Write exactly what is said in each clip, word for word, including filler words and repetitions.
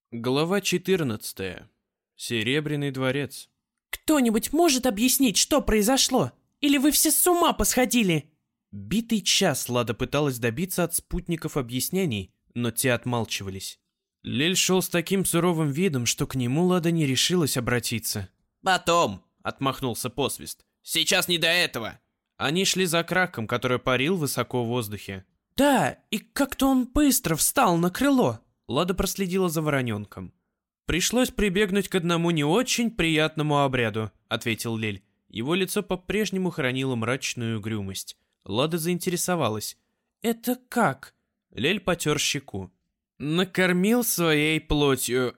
Глава четырнадцатая. Серебряный дворец. Кто-нибудь может объяснить, что произошло? Или вы все с ума посходили? Битый час Лада пыталась добиться от спутников объяснений, но те отмалчивались. Лель шел с таким суровым видом, что к нему Лада не решилась обратиться. «Потом!» — отмахнулся Посвист. «Сейчас не до этого!» Они шли за Краком, который парил высоко в воздухе. Да, и как-то он быстро встал на крыло. Лада проследила за вороненком. «Пришлось прибегнуть к одному не очень приятному обряду», — ответил Лель. Его лицо по-прежнему хранило мрачную угрюмость. Лада заинтересовалась. «Это как?» Лель потер щеку. «Накормил своей плотью».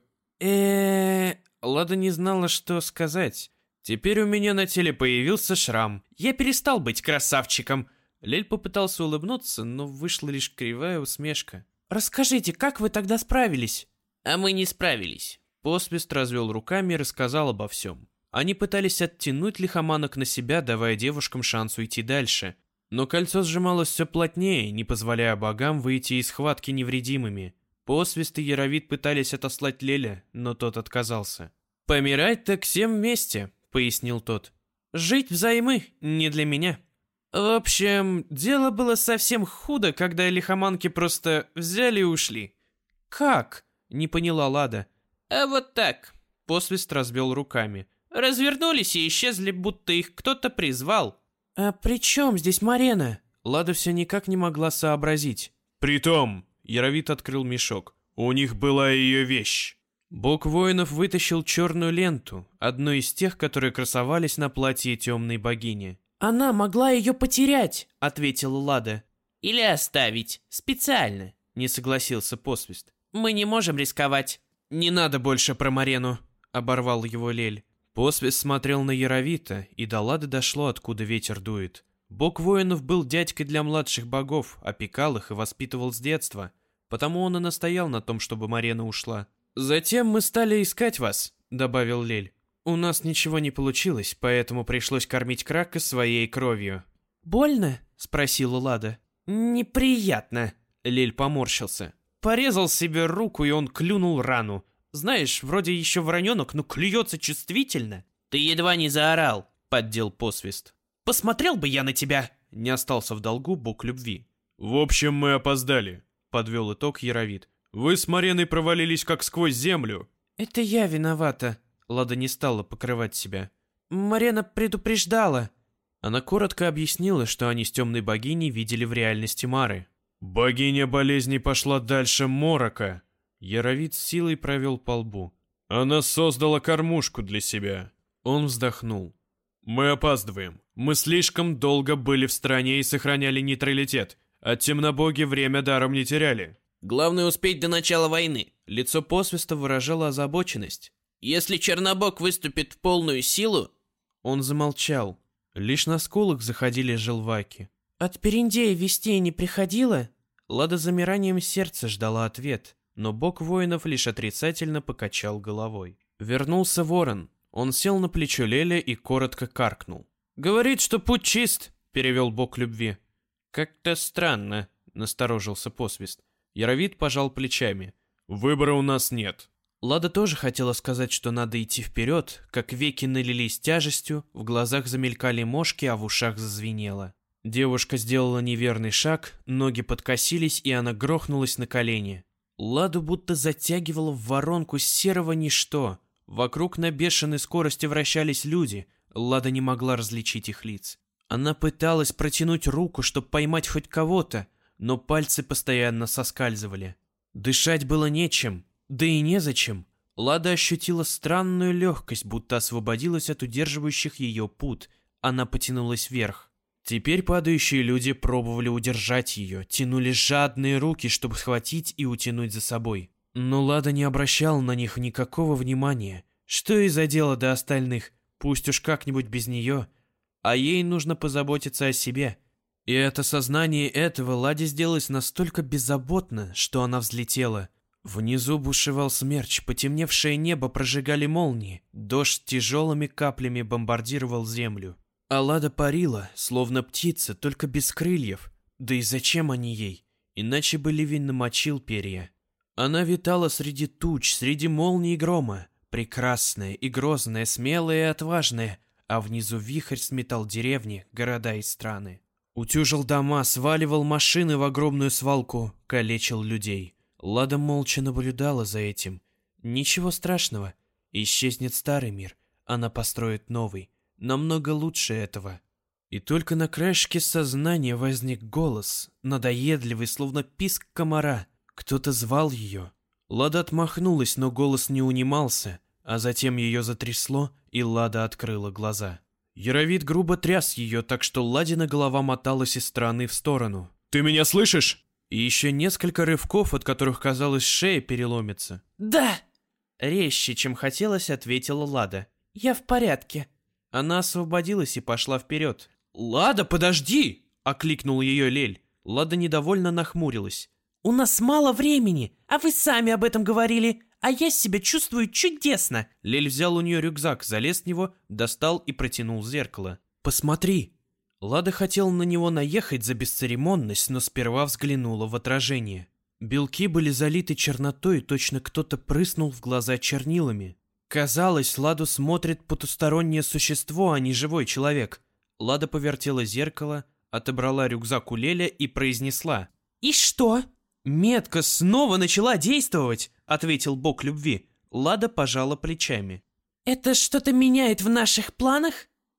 э Лада не знала, что сказать. «Теперь у меня на теле появился шрам. Я перестал быть красавчиком». Лель попытался улыбнуться, но вышла лишь кривая усмешка. Расскажите, как вы тогда справились? А мы не справились. Посвист развел руками и рассказал обо всем. Они пытались оттянуть лихоманок на себя, давая девушкам шанс уйти дальше. Но кольцо сжималось все плотнее, не позволяя богам выйти из схватки невредимыми. Посвист и Яровит пытались отослать Леля, но тот отказался. «Помирать так всем вместе», — пояснил тот. «Жить взаймы не для меня». В общем, дело было совсем худо, когда лихоманки просто взяли и ушли. «Как?» — не поняла Лада. А вот так. Посвист развел руками. Развернулись и исчезли, будто их кто-то призвал. «А при чем здесь Марена?» Лада все никак не могла сообразить. «Притом», — Яровит открыл мешок, — «у них была ее вещь». Бог воинов вытащил черную ленту, одну из тех, которые красовались на платье темной богини. «Она могла ее потерять», — ответила Лада. Или оставить. Специально. Не согласился Посвист. Мы не можем рисковать. «Не надо больше про Марену», — оборвал его Лель. Посвист смотрел на Яровита, и до Лады дошло, откуда ветер дует. Бог воинов был дядькой для младших богов, опекал их и воспитывал с детства. Потому он и настоял на том, чтобы Марена ушла. «Затем мы стали искать вас», — добавил Лель. «У нас ничего не получилось, поэтому пришлось кормить Крака своей кровью». «Больно?» — спросила Лада. «Неприятно», — Лель поморщился. Порезал себе руку, и он клюнул рану. Знаешь, вроде еще вороненок, но клюется чувствительно. Ты едва не заорал, поддел Посвист. «Посмотрел бы я на тебя!» — не остался в долгу бог любви. «В общем, мы опоздали», — подвел итог Яровит. «Вы с Мареной провалились как сквозь землю». «Это я виновата». Лада не стала покрывать себя. «Марена предупреждала». Она коротко объяснила, что они с темной богиней видели в реальности Мары. «Богиня болезней пошла дальше Морока». Яровит с силой провел по лбу. «Она создала кормушку для себя». Он вздохнул. «Мы опаздываем. Мы слишком долго были в стране и сохраняли нейтралитет, а темнобоги время даром не теряли». Главное успеть до начала войны. Лицо Посвиста выражало озабоченность. Если Чернобог выступит в полную силу... Он замолчал. Лишь на скулах заходили желваки. «От Периндея вестей не приходило?» Лада замиранием сердца ждала ответ, но бог воинов лишь отрицательно покачал головой. Вернулся ворон. Он сел на плечо Леля и коротко каркнул. «Говорит, что путь чист», — перевел бог любви. «Как-то странно», — насторожился Посвист. Яровит пожал плечами. «Выбора у нас нет». Лада тоже хотела сказать, что надо идти вперед, как веки налились тяжестью, в глазах замелькали мошки, а в ушах зазвенело. Девушка сделала неверный шаг, ноги подкосились, и она грохнулась на колени. Ладу будто затягивала в воронку серого ничто. Вокруг на бешеной скорости вращались люди, Лада не могла различить их лиц. Она пыталась протянуть руку, чтобы поймать хоть кого-то, но пальцы постоянно соскальзывали. Дышать было нечем, да и незачем. Лада ощутила странную легкость, будто освободилась от удерживающих ее пут. Она потянулась вверх. Теперь падающие люди пробовали удержать ее, тянули жадные руки, чтобы схватить и утянуть за собой. Но Лада не обращала на них никакого внимания. Что ей за дело до остальных? Пусть уж как-нибудь без нее. А ей нужно позаботиться о себе. И от осознания этого Ладе сделалось настолько беззаботно, что она взлетела. Внизу бушевал смерч, потемневшее небо прожигали молнии, дождь тяжелыми каплями бомбардировал землю. А Лада парила, словно птица, только без крыльев. Да и зачем они ей? Иначе бы ливень намочил перья. Она витала среди туч, среди молний и грома, прекрасная и грозная, смелая и отважная, а внизу вихрь сметал деревни, города и страны. Утюжил дома, сваливал машины в огромную свалку, калечил людей. Лада молча наблюдала за этим. Ничего страшного. Исчезнет старый мир, она построит новый, намного лучше этого. И только на краешке сознания возник голос, надоедливый, словно писк комара. Кто-то звал ее. Лада отмахнулась, но голос не унимался, а затем ее затрясло, и Лада открыла глаза. Яровид грубо тряс ее, так что Ладина голова моталась из стороны в сторону. «Ты меня слышишь?» И еще несколько рывков, от которых, казалось, шея переломится. Да! Резче, чем хотелось, ответила Лада. Я в порядке. Она освободилась и пошла вперед. «Лада, подожди!» — окликнул ее Лель. Лада недовольно нахмурилась. У нас мало времени, а вы сами об этом говорили, а я себя чувствую чудесно. Лель взял у нее рюкзак, залез в него, достал и протянул зеркало. «Посмотри!» Лада хотела на него наехать за бесцеремонность, но сперва взглянула в отражение. Белки были залиты чернотой, точно кто-то прыснул в глаза чернилами. Казалось, Ладу смотрит потустороннее существо, а не живой человек. Лада повертела зеркало, отобрала рюкзак у Леля и произнесла. И что? «Метка снова начала действовать», — ответил бог любви. Лада пожала плечами. Это что-то меняет в наших планах?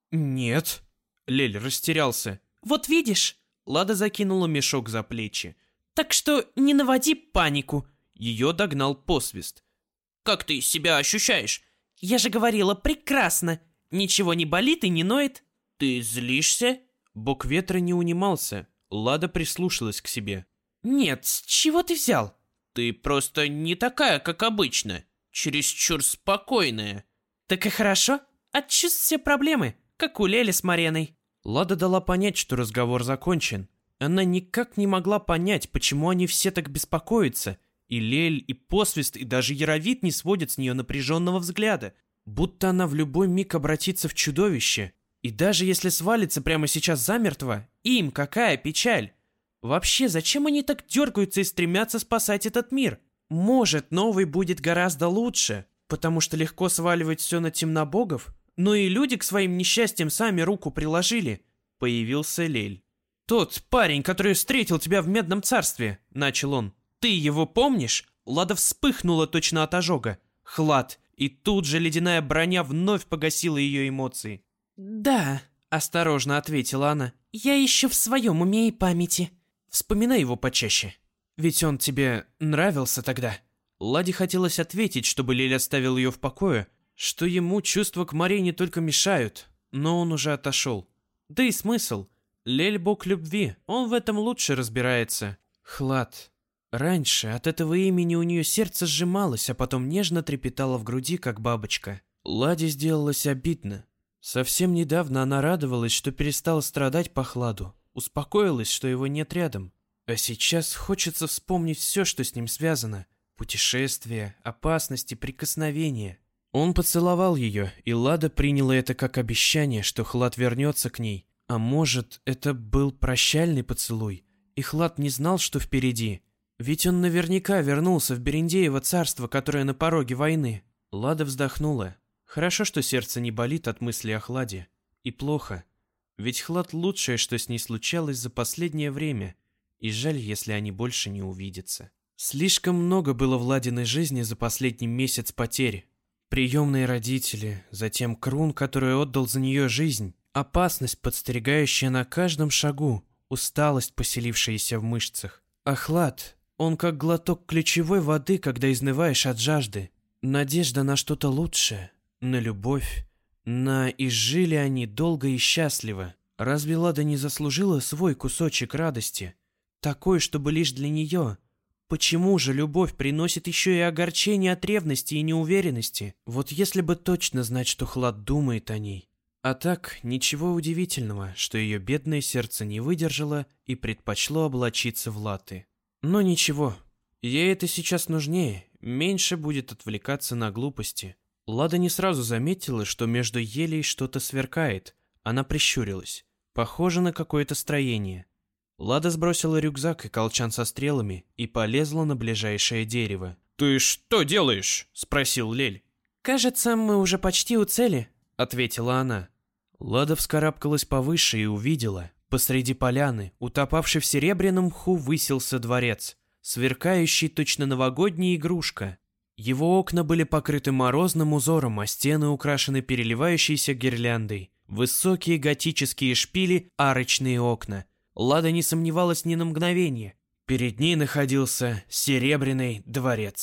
«Нет». Лель растерялся. Вот видишь? Лада закинула мешок за плечи. Так что не наводи панику. Ее догнал посвист. Как ты себя ощущаешь? Я же говорила, прекрасно. Ничего не болит и не ноет. Ты злишься? Бог ветра не унимался. Лада прислушалась к себе. Нет, с чего ты взял? Ты просто не такая, как обычно. Чересчур спокойная. Так и хорошо. От чувств все проблемы, как у Лели с Мареной. Лада дала понять, что разговор закончен. Она никак не могла понять, почему они все так беспокоятся. И Лель, и посвист, и даже Яровид не сводят с нее напряженного взгляда. Будто она в любой миг обратится в чудовище. И даже если свалится прямо сейчас замертво, им какая печаль. Вообще, зачем они так дергаются и стремятся спасать этот мир? Может, новый будет гораздо лучше, потому что легко сваливать все на темнобогов, но и люди к своим несчастьям сами руку приложили. Появился Лель. «Тот парень, который встретил тебя в Медном царстве», — начал он. «Ты его помнишь?» Лада вспыхнула точно от ожога. Хлад. И тут же ледяная броня вновь погасила ее эмоции. Да, осторожно ответила она. Я еще в своем уме и памяти. Вспоминай его почаще. Ведь он тебе нравился тогда. Ладе хотелось ответить, чтобы Лель оставил ее в покое, что ему чувства к Марине только мешают, но он уже отошел. Да и смысл? Лель бог любви, он в этом лучше разбирается. Хлад. Раньше от этого имени у нее сердце сжималось, а потом нежно трепетало в груди, как бабочка. Ладе сделалось обидно. Совсем недавно она радовалась, что перестала страдать по Хладу, успокоилась, что его нет рядом. А сейчас хочется вспомнить все, что с ним связано. Путешествия, опасности, прикосновения. Он поцеловал ее, и Лада приняла это как обещание, что Хлад вернется к ней. А может, это был прощальный поцелуй, и Хлад не знал, что впереди. Ведь он наверняка вернулся в Берендеево царство, которое на пороге войны. Лада вздохнула. Хорошо, что сердце не болит от мысли о Хладе. И плохо. Ведь Хлад лучшее, что с ней случалось за последнее время. И жаль, если они больше не увидятся. Слишком много было в Ладиной жизни за последний месяц потерь. Приемные родители, затем Крун, который отдал за нее жизнь, опасность, подстерегающая на каждом шагу, усталость, поселившаяся в мышцах. А Хлад, он как глоток ключевой воды, когда изнываешь от жажды. Надежда на что-то лучшее, на любовь, на «и жили они долго и счастливо». Разве Лада не заслужила свой кусочек радости? Такой, чтобы лишь для нее. Почему же любовь приносит еще и огорчение от ревности и неуверенности? Вот если бы точно знать, что Хлад думает о ней. А так, ничего удивительного, что ее бедное сердце не выдержало и предпочло облачиться в латы. Но ничего, ей это сейчас нужнее, меньше будет отвлекаться на глупости. Лада не сразу заметила, что между елей что-то сверкает. Она прищурилась. Похоже на какое-то строение. Лада сбросила рюкзак и колчан со стрелами и полезла на ближайшее дерево. «Ты что делаешь?» — спросил Лель. «Кажется, мы уже почти у цели», — ответила она. Лада вскарабкалась повыше и увидела. Посреди поляны, утопавший в серебряном мху, высился дворец, сверкающий точно новогодняя игрушка. Его окна были покрыты морозным узором, а стены украшены переливающейся гирляндой. Высокие готические шпили, арочные окна. Лада не сомневалась ни на мгновение. Перед ней находился серебряный дворец.